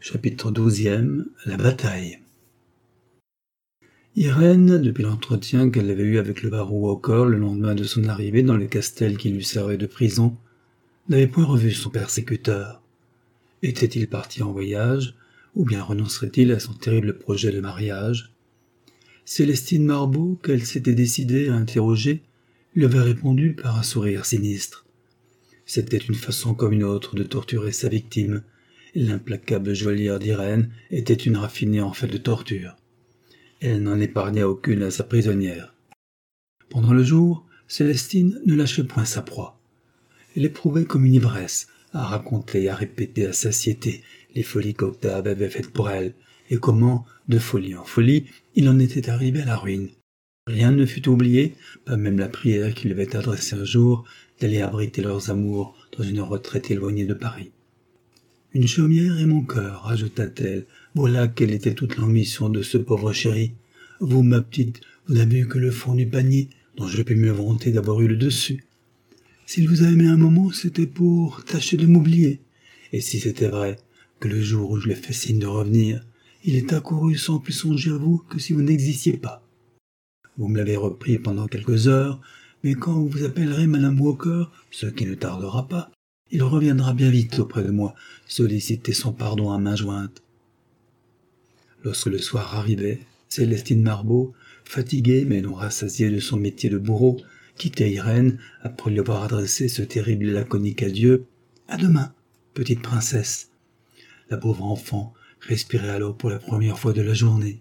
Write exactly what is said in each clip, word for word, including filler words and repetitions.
Chapitre douzième. La bataille. Irène, depuis l'entretien qu'elle avait eu avec le baron Walker le lendemain de son arrivée dans le castel qui lui servait de prison, n'avait point revu son persécuteur. Était-il parti en voyage, ou bien renoncerait-il à son terrible projet de mariage? Célestine Marbeau, qu'elle s'était décidée à interroger, lui avait répondu par un sourire sinistre. C'était une façon comme une autre de torturer sa victime, et l'implacable joaillière d'Irène était une raffinée en fait de torture. Elle n'en épargna aucune à sa prisonnière. Pendant le jour, Célestine ne lâchait point sa proie. Elle éprouvait comme une ivresse à raconter et à répéter à satiété les folies qu'Octave avait faites pour elle, et comment, de folie en folie, il en était arrivé à la ruine. Rien ne fut oublié, pas même la prière qu'il avait adressée un jour d'aller abriter leurs amours dans une retraite éloignée de Paris. « Une chaumière et mon cœur, ajouta-t-elle, voilà quelle était toute l'ambition de ce pauvre chéri. Vous, ma petite, vous n'avez eu que le fond du panier, dont je peux me vanter d'avoir eu le dessus. S'il vous a aimé un moment, c'était pour tâcher de m'oublier. Et si c'était vrai que le jour où je lui ai fait signe de revenir, il est accouru sans plus songer à vous que si vous n'existiez pas. Vous me l'avez repris pendant quelques heures, mais quand vous vous appellerez Madame Walker, ce qui ne tardera pas, il reviendra bien vite auprès de moi, solliciter son pardon à main jointe. » Lorsque le soir arrivait, Célestine Marbeau, fatiguée mais non rassasiée de son métier de bourreau, quittait Irène après lui avoir adressé ce terrible et laconique adieu. « À demain, petite princesse !» La pauvre enfant respirait alors pour la première fois de la journée.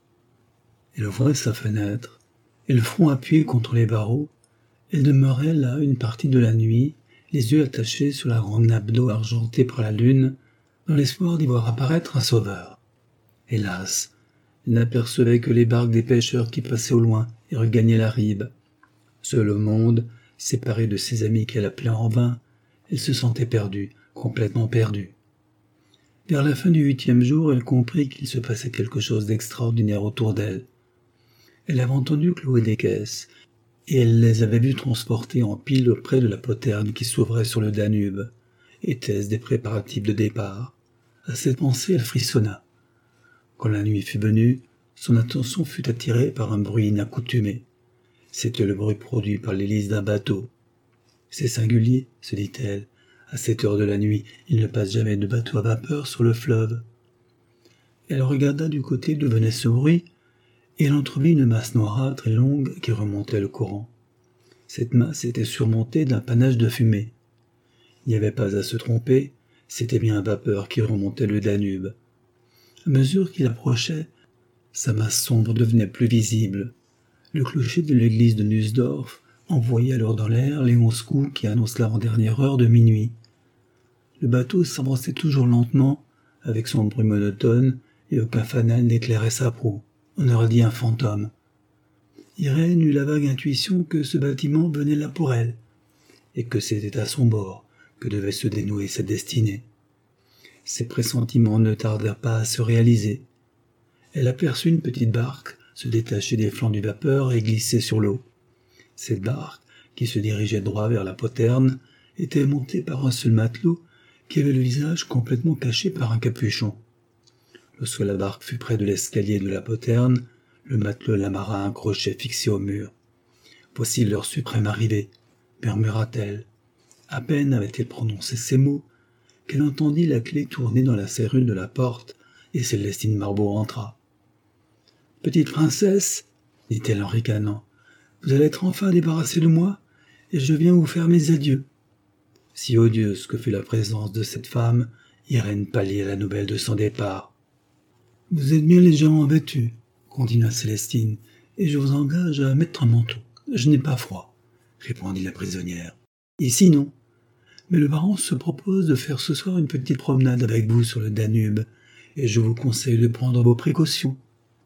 Elle ouvrait sa fenêtre, et le front appuyé contre les barreaux, elle demeurait là une partie de la nuit, les yeux attachés sur la grande nappe d'eau argentée par la lune, dans l'espoir d'y voir apparaître un sauveur. Hélas, elle n'apercevait que les barques des pêcheurs qui passaient au loin et regagnaient la rive. Seule au monde, séparée de ses amis qu'elle appelait en vain, elle se sentait perdue, complètement perdue. Vers la fin du huitième jour, elle comprit qu'il se passait quelque chose d'extraordinaire autour d'elle. Elle avait entendu clouer des caisses, et elle les avait vues transporter en pile près de la poterne qui s'ouvrait sur le Danube. Étaient-ce des préparatifs de départ? À cette pensée, elle frissonna. Quand la nuit fut venue, son attention fut attirée par un bruit inaccoutumé. C'était le bruit produit par l'hélice d'un bateau. « C'est singulier, » se dit-elle. « À cette heure de la nuit, il ne passe jamais de bateau à vapeur sur le fleuve. » Elle regarda du côté d'où venait ce bruit, et elle entrevit une masse noirâtre et longue qui remontait le courant. Cette masse était surmontée d'un panache de fumée. Il n'y avait pas à se tromper, c'était bien un vapeur qui remontait le Danube. À mesure qu'il approchait, sa masse sombre devenait plus visible. Le clocher de l'église de Nussdorf envoyait alors dans l'air les onze coups qui annoncent l'avant-dernière heure de minuit. Le bateau s'avançait toujours lentement, avec son bruit monotone, et aucun fanal n'éclairait sa proue. On aurait dit un fantôme. Irène eut la vague intuition que ce bâtiment venait là pour elle, et que c'était à son bord que devait se dénouer sa destinée. Ses pressentiments ne tardèrent pas à se réaliser. Elle aperçut une petite barque se détacher des flancs du vapeur et glisser sur l'eau. Cette barque, qui se dirigeait droit vers la poterne, était montée par un seul matelot qui avait le visage complètement caché par un capuchon. Lorsque la barque fut près de l'escalier de la poterne, le matelot l'amarra à un crochet fixé au mur. « Voici l'heure suprême arrivée, » murmura-t-elle. À peine avait-elle prononcé ces mots qu'elle entendit la clé tourner dans la serrure de la porte et Célestine Marbeau entra. « Petite princesse, » dit-elle en ricanant, « vous allez être enfin débarrassée de moi, et je viens vous faire mes adieux. » Si odieuse que fut la présence de cette femme, Irène pâlit à la nouvelle de son départ. « Vous êtes bien légèrement vêtue, » continua Célestine, « et je vous engage à mettre un manteau. Je n'ai pas froid, » répondit la prisonnière. « Ici, non. Mais le baron se propose de faire ce soir une petite promenade avec vous sur le Danube, et je vous conseille de prendre vos précautions. »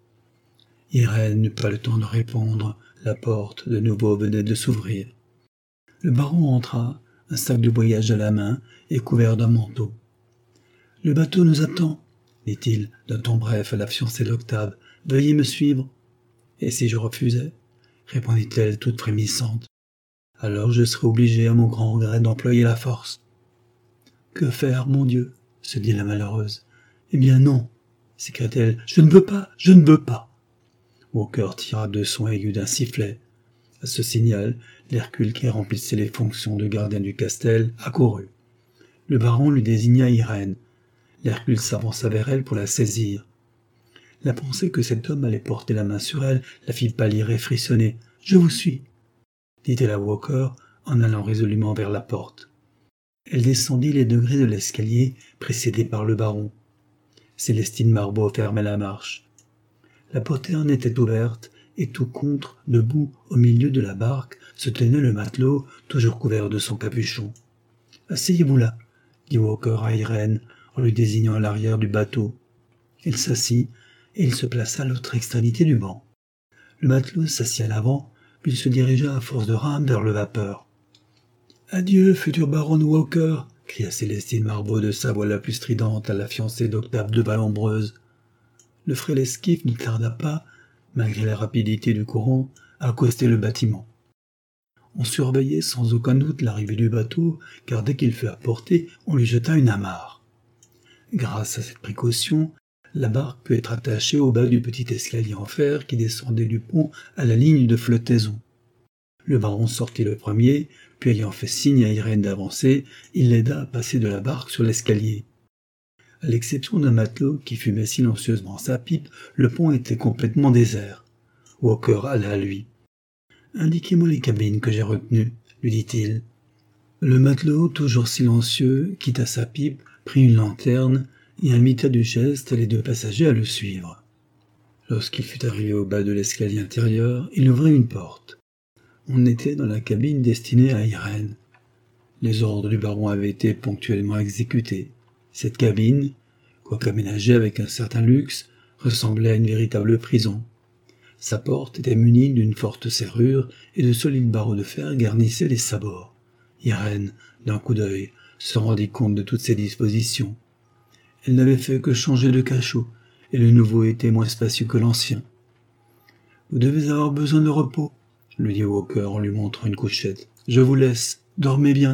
Irène n'eut pas le temps de répondre, la porte de nouveau venait de s'ouvrir. Le baron entra, un sac de voyage à la main et couvert d'un manteau. « Le bateau nous attend, » dit-il d'un ton bref à la fiancée d'Octave. « Veuillez me suivre. » « Et si je refusais ?» répondit-elle toute frémissante. « Alors je serais obligée à mon grand regret d'employer la force. »« Que faire, mon Dieu ?» se dit la malheureuse. Eh bien non, s'écria-t-elle, je ne veux pas, je ne veux pas. Walker tira deux sons aigus d'un sifflet. À ce signal, l'Hercule qui remplissait les fonctions de gardien du castel accourut. Le baron lui désigna Irène. L'Hercule s'avança vers elle pour la saisir. La pensée que cet homme allait porter la main sur elle la fit pâlir et frissonner. « Je vous suis !» dit-elle à Walker en allant résolument vers la porte. Elle descendit les degrés de l'escalier, précédée par le baron. Célestine Marbeau fermait la marche. La poterne était ouverte, et tout contre, debout, au milieu de la barque, se tenait le matelot, toujours couvert de son capuchon. « Asseyez-vous là !» dit Walker à Irène, en lui désignant à l'arrière du bateau. Elle s'assit, et il se plaça à l'autre extrémité du banc. Le matelot s'assit à l'avant, puis il se dirigea à force de rames vers le vapeur. « Adieu, futur baron Walker !» cria Célestine Marbeau de sa voix la plus stridente à la fiancée d'Octave de Vallombreuse. Le frêle esquif ne tarda pas, malgré la rapidité du courant, à accoster le bâtiment. On surveillait sans aucun doute l'arrivée du bateau, car dès qu'il fut à portée, on lui jeta une amarre. Grâce à cette précaution, la barque put être attachée au bas du petit escalier en fer qui descendait du pont à la ligne de flottaison. Le baron sortit le premier, puis ayant fait signe à Irène d'avancer, il l'aida à passer de la barque sur l'escalier. À l'exception d'un matelot qui fumait silencieusement sa pipe, le pont était complètement désert. Walker alla à lui. « Indiquez-moi les cabines que j'ai retenues, » lui dit-il. Le matelot, toujours silencieux, quitta sa pipe, prit une lanterne et imita du geste les deux passagers à le suivre. Lorsqu'il fut arrivé au bas de l'escalier intérieur, il ouvrit une porte. On était dans la cabine destinée à Irène. Les ordres du baron avaient été ponctuellement exécutés. Cette cabine, quoique aménagée avec un certain luxe, ressemblait à une véritable prison. Sa porte était munie d'une forte serrure et de solides barreaux de fer garnissaient les sabords. Irène, d'un coup d'œil, se rendit compte de toutes ces dispositions. Elle n'avait fait que changer de cachot, et le nouveau était moins spacieux que l'ancien. « Vous devez avoir besoin de repos, » lui dit Walker en lui montrant une couchette. « Je vous laisse, dormez bien. »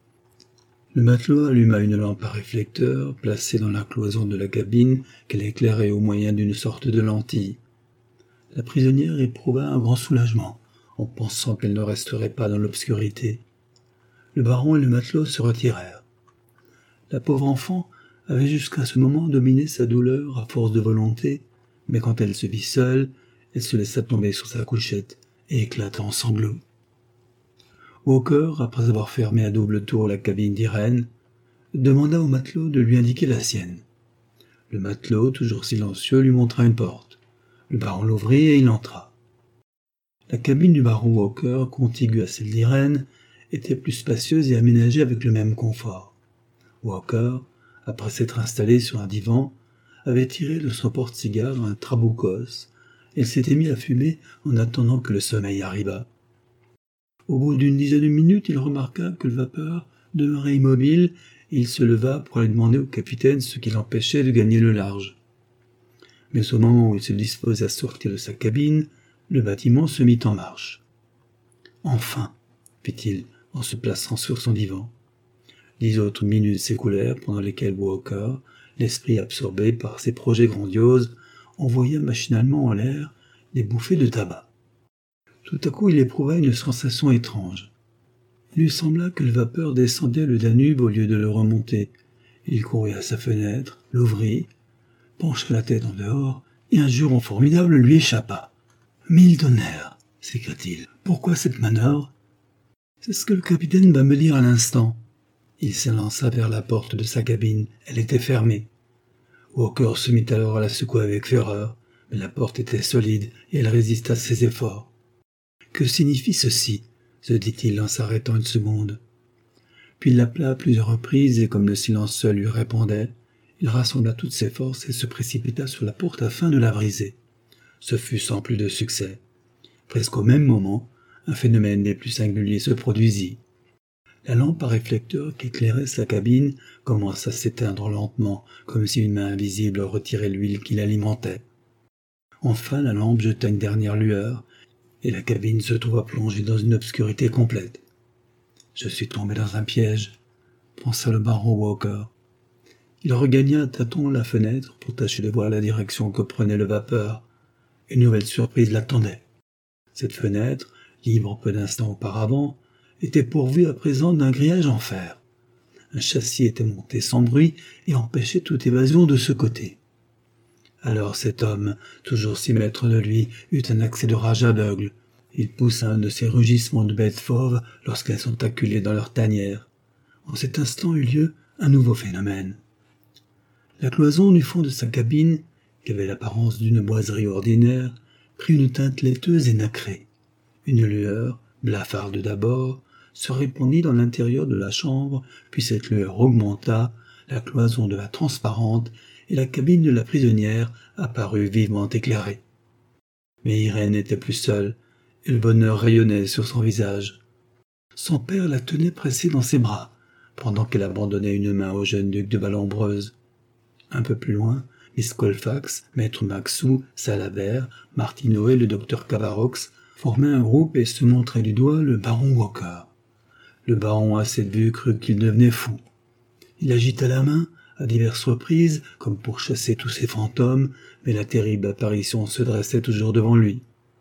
Le matelot alluma une lampe à réflecteur placée dans la cloison de la cabine qu'elle éclairait au moyen d'une sorte de lentille. La prisonnière éprouva un grand soulagement en pensant qu'elle ne resterait pas dans l'obscurité. Le baron et le matelot se retirèrent. La pauvre enfant avait jusqu'à ce moment dominé sa douleur à force de volonté, mais quand elle se vit seule, elle se laissa tomber sur sa couchette et éclata en sanglots. Walker, après avoir fermé à double tour la cabine d'Irène, demanda au matelot de lui indiquer la sienne. Le matelot, toujours silencieux, lui montra une porte. Le baron l'ouvrit et il entra. La cabine du baron Walker, contiguë à celle d'Irène, était plus spacieuse et aménagée avec le même confort. Walker, après s'être installé sur un divan, avait tiré de son porte-cigare un trabucos et s'était mis à fumer en attendant que le sommeil arrivât. Au bout d'une dizaine de minutes, il remarqua que le vapeur demeurait immobile et il se leva pour aller demander au capitaine ce qui l'empêchait de gagner le large. Mais au moment où il se disposait à sortir de sa cabine, le bâtiment se mit en marche. « Enfin !» fit-il en se plaçant sur son divan. Dix autres minutes s'écoulèrent pendant lesquelles Walker, l'esprit absorbé par ses projets grandioses, envoya machinalement en l'air des bouffées de tabac. Tout à coup, il éprouva une sensation étrange. Il lui sembla que le vapeur descendait le Danube au lieu de le remonter. Il courut à sa fenêtre, l'ouvrit, pencha la tête en dehors, et un juron formidable lui échappa. « Mille tonnerres !» s'écria-t-il. « Pourquoi cette manœuvre ?»« C'est ce que le capitaine va me dire à l'instant. » Il s'élança vers la porte de sa cabine. Elle était fermée. Walker se mit alors à la secouer avec fureur, mais la porte était solide et elle résista à ses efforts. « Que signifie ceci ?» se dit-il en s'arrêtant une seconde. Puis il l'appela à plusieurs reprises et comme le silence seul lui répondait, il rassembla toutes ses forces et se précipita sur la porte afin de la briser. Ce fut sans plus de succès. Presque au même moment, un phénomène des plus singuliers se produisit. La lampe à réflecteur qui éclairait sa cabine commença à s'éteindre lentement, comme si une main invisible retirait l'huile qui l'alimentait. Enfin, la lampe jeta une dernière lueur, et la cabine se trouva plongée dans une obscurité complète. « Je suis tombé dans un piège », pensa le baron Walker. Il regagna à tâtons la fenêtre pour tâcher de voir la direction que prenait le vapeur. Une nouvelle surprise l'attendait. Cette fenêtre, libre peu d'instants auparavant, était pourvue à présent d'un grillage en fer. Un châssis était monté sans bruit et empêchait toute évasion de ce côté. Alors cet homme, toujours si maître de lui, eut un accès de rage aveugle. Il poussa un de ces rugissements de bêtes fauves lorsqu'elles sont acculées dans leur tanière. En cet instant eut lieu un nouveau phénomène. La cloison du fond de sa cabine, qui avait l'apparence d'une boiserie ordinaire, prit une teinte laiteuse et nacrée. Une lueur, blafarde d'abord, se répandit dans l'intérieur de la chambre, puis cette lueur augmenta, la cloison devint transparente, et la cabine de la prisonnière apparut vivement éclairée. Mais Irène n'était plus seule, et le bonheur rayonnait sur son visage. Son père la tenait pressée dans ses bras, pendant qu'elle abandonnait une main au jeune duc de Vallombreuse. Un peu plus loin, Miss Colfax, maître Maxou, Salabert, Martineau et le docteur Cavarox formaient un groupe et se montraient du doigt le baron Walker. Le baron, à cette vue, crut qu'il devenait fou. Il agita la main, à diverses reprises, comme pour chasser tous ces fantômes, mais la terrible apparition se dressait toujours devant lui.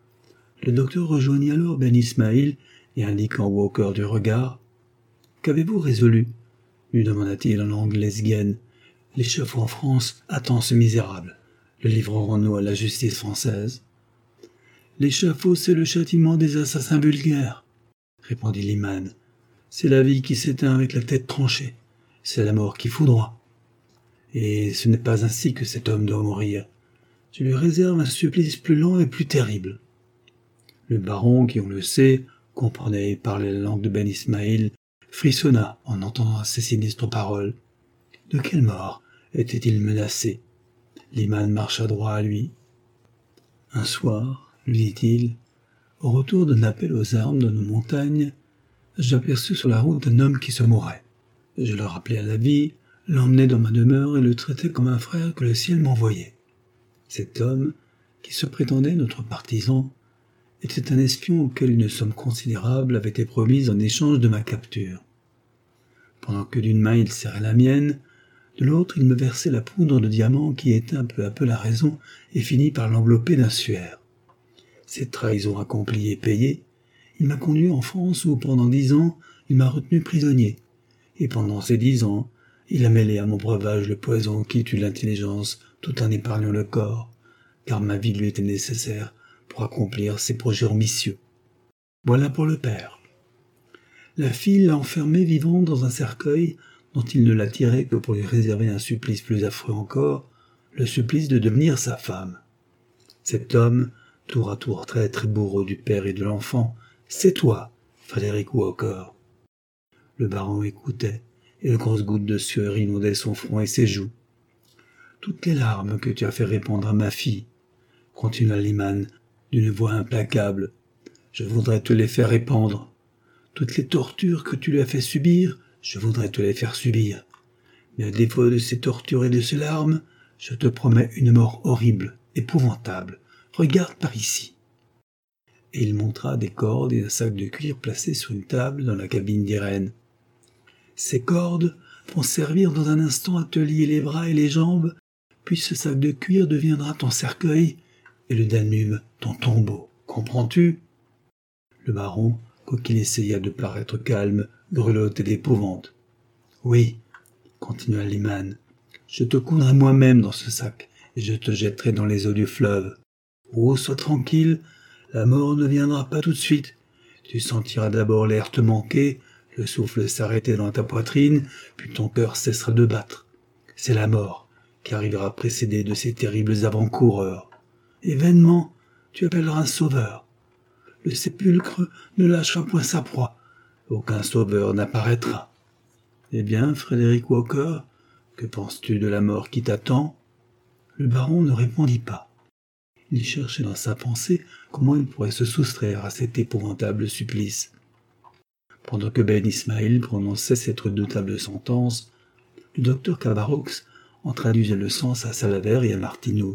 Le docteur rejoignit alors Ben Ismaïl et indiquant Walker du regard. « Qu'avez-vous résolu ?» lui demanda-t-il en langue lesbienne. « L'échafaud en France attend ce misérable. Le livrerons-nous à la justice française ?»« L'échafaud, c'est le châtiment des assassins vulgaires, » répondit Liman. « C'est la vie qui s'éteint avec la tête tranchée. C'est la mort qui foudroie. Et ce n'est pas ainsi que cet homme doit mourir. Je lui réserve un supplice plus lent et plus terrible. » Le baron, qui on le sait, comprenait et parlait la langue de Ben Ismaïl, frissonna en entendant ces sinistres paroles. De quelle mort était-il menacé? Liman marcha droit à lui. « Un soir, lui dit-il, au retour d'un appel aux armes dans nos montagnes, j'aperçus sur la route un homme qui se mourait. Je le rappelai à la vie, l'emmenai dans ma demeure et le traitai comme un frère que le ciel m'envoyait. Cet homme, qui se prétendait notre partisan, était un espion auquel une somme considérable avait été promise en échange de ma capture. Pendant que d'une main il serrait la mienne, de l'autre il me versait la poudre de diamant qui éteint peu à peu la raison et finit par l'envelopper d'un suaire. Cette trahison accomplie et payée, il m'a conduit en France où, pendant dix ans, il m'a retenu prisonnier, et pendant ces dix ans, il a mêlé à mon breuvage le poison qui tue l'intelligence tout en épargnant le corps, car ma vie lui était nécessaire pour accomplir ses projets ambitieux. Voilà pour le père. La fille l'a enfermé vivant dans un cercueil dont il ne l'a tiré que pour lui réserver un supplice plus affreux encore, le supplice de devenir sa femme. Cet homme, tour à tour traître et bourreau du père et de l'enfant, c'est toi, Frédéric Walker. Le baron écoutait, et de grosses gouttes de sueur inondaient son front et ses joues. Toutes les larmes que tu as fait répandre à ma fille, continua Liman d'une voix implacable, je voudrais te les faire répandre. Toutes les tortures que tu lui as fait subir, je voudrais te les faire subir. Mais à défaut de ces tortures et de ces larmes, je te promets une mort horrible, épouvantable. Regarde par ici. Et il montra des cordes et un sac de cuir placés sur une table dans la cabine d'Irène. Ces cordes vont servir dans un instant à te lier les bras et les jambes, puis ce sac de cuir deviendra ton cercueil et le Danube ton tombeau. Comprends-tu? Le baron, quoiqu'il essaya de paraître calme, grelottait d'épouvante. Oui, continua Liman, je te coudrai moi-même dans ce sac et je te jetterai dans les eaux du fleuve. Oh, sois tranquille, la mort ne viendra pas tout de suite. Tu sentiras d'abord l'air te manquer, le souffle s'arrêter dans ta poitrine, puis ton cœur cessera de battre. C'est la mort qui arrivera précédée de ces terribles avant-coureurs. Et vainement, tu appelleras un sauveur. Le sépulcre ne lâchera point sa proie. Aucun sauveur n'apparaîtra. Eh bien, Frédéric Walker, que penses-tu de la mort qui t'attend? Le baron ne répondit pas. Il cherchait dans sa pensée comment il pourrait se soustraire à cet épouvantable supplice. Pendant que Ben Ismaïl prononçait cette redoutable sentence, le docteur Cavarox en traduisait le sens à Salabert et à Martineau.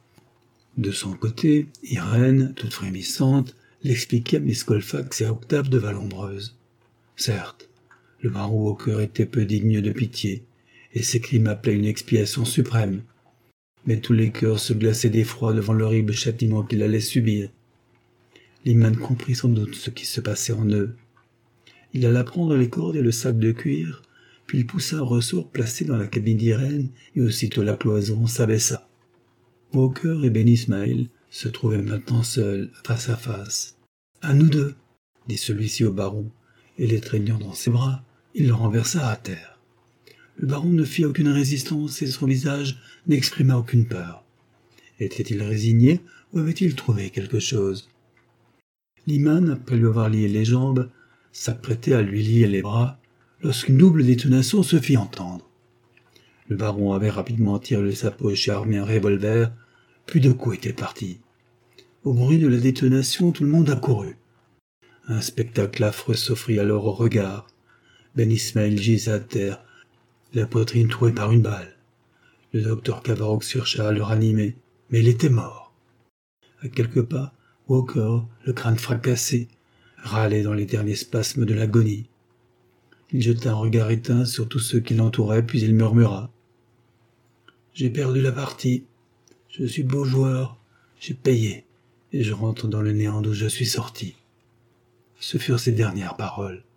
De son côté, Irène, toute frémissante, l'expliquait à Miss Colfax et à Octave de Vallombreuse. Certes, le baron Walker était peu digne de pitié, et ses crimes appelaient une expiation suprême. Mais tous les cœurs se glaçaient d'effroi devant l'horrible châtiment qu'il allait subir. Lyman comprit sans doute ce qui se passait en eux. Il alla prendre les cordes et le sac de cuir, puis il poussa un ressort placé dans la cabine d'Irène, et aussitôt la cloison s'abaissa. Walker et Ben Ismaël se trouvaient maintenant seuls, face à face. « À nous deux !» dit celui-ci au baron, et l'étreignant dans ses bras, il le renversa à terre. Le baron ne fit aucune résistance et son visage n'exprima aucune peur. Était-il résigné ou avait-il trouvé quelque chose? Lyman, après lui avoir lié les jambes, s'apprêtait à lui lier les bras, lorsqu'une double détonation se fit entendre. Le baron avait rapidement tiré de sa poche et armé un revolver, puis de coups était parti. Au bruit de la détonation, tout le monde accourut. Un spectacle affreux s'offrit alors au regard. Ben Ismaël gisait à terre, la poitrine trouée par une balle. Le docteur Cavaroc chercha à le ranimer, mais il était mort. À quelques pas, Walker, le crâne fracassé, râlait dans les derniers spasmes de l'agonie. Il jeta un regard éteint sur tous ceux qui l'entouraient, puis il murmura. « J'ai perdu la partie. Je suis beau joueur. J'ai payé. Et je rentre dans le néant d'où je suis sorti. » Ce furent ses dernières paroles.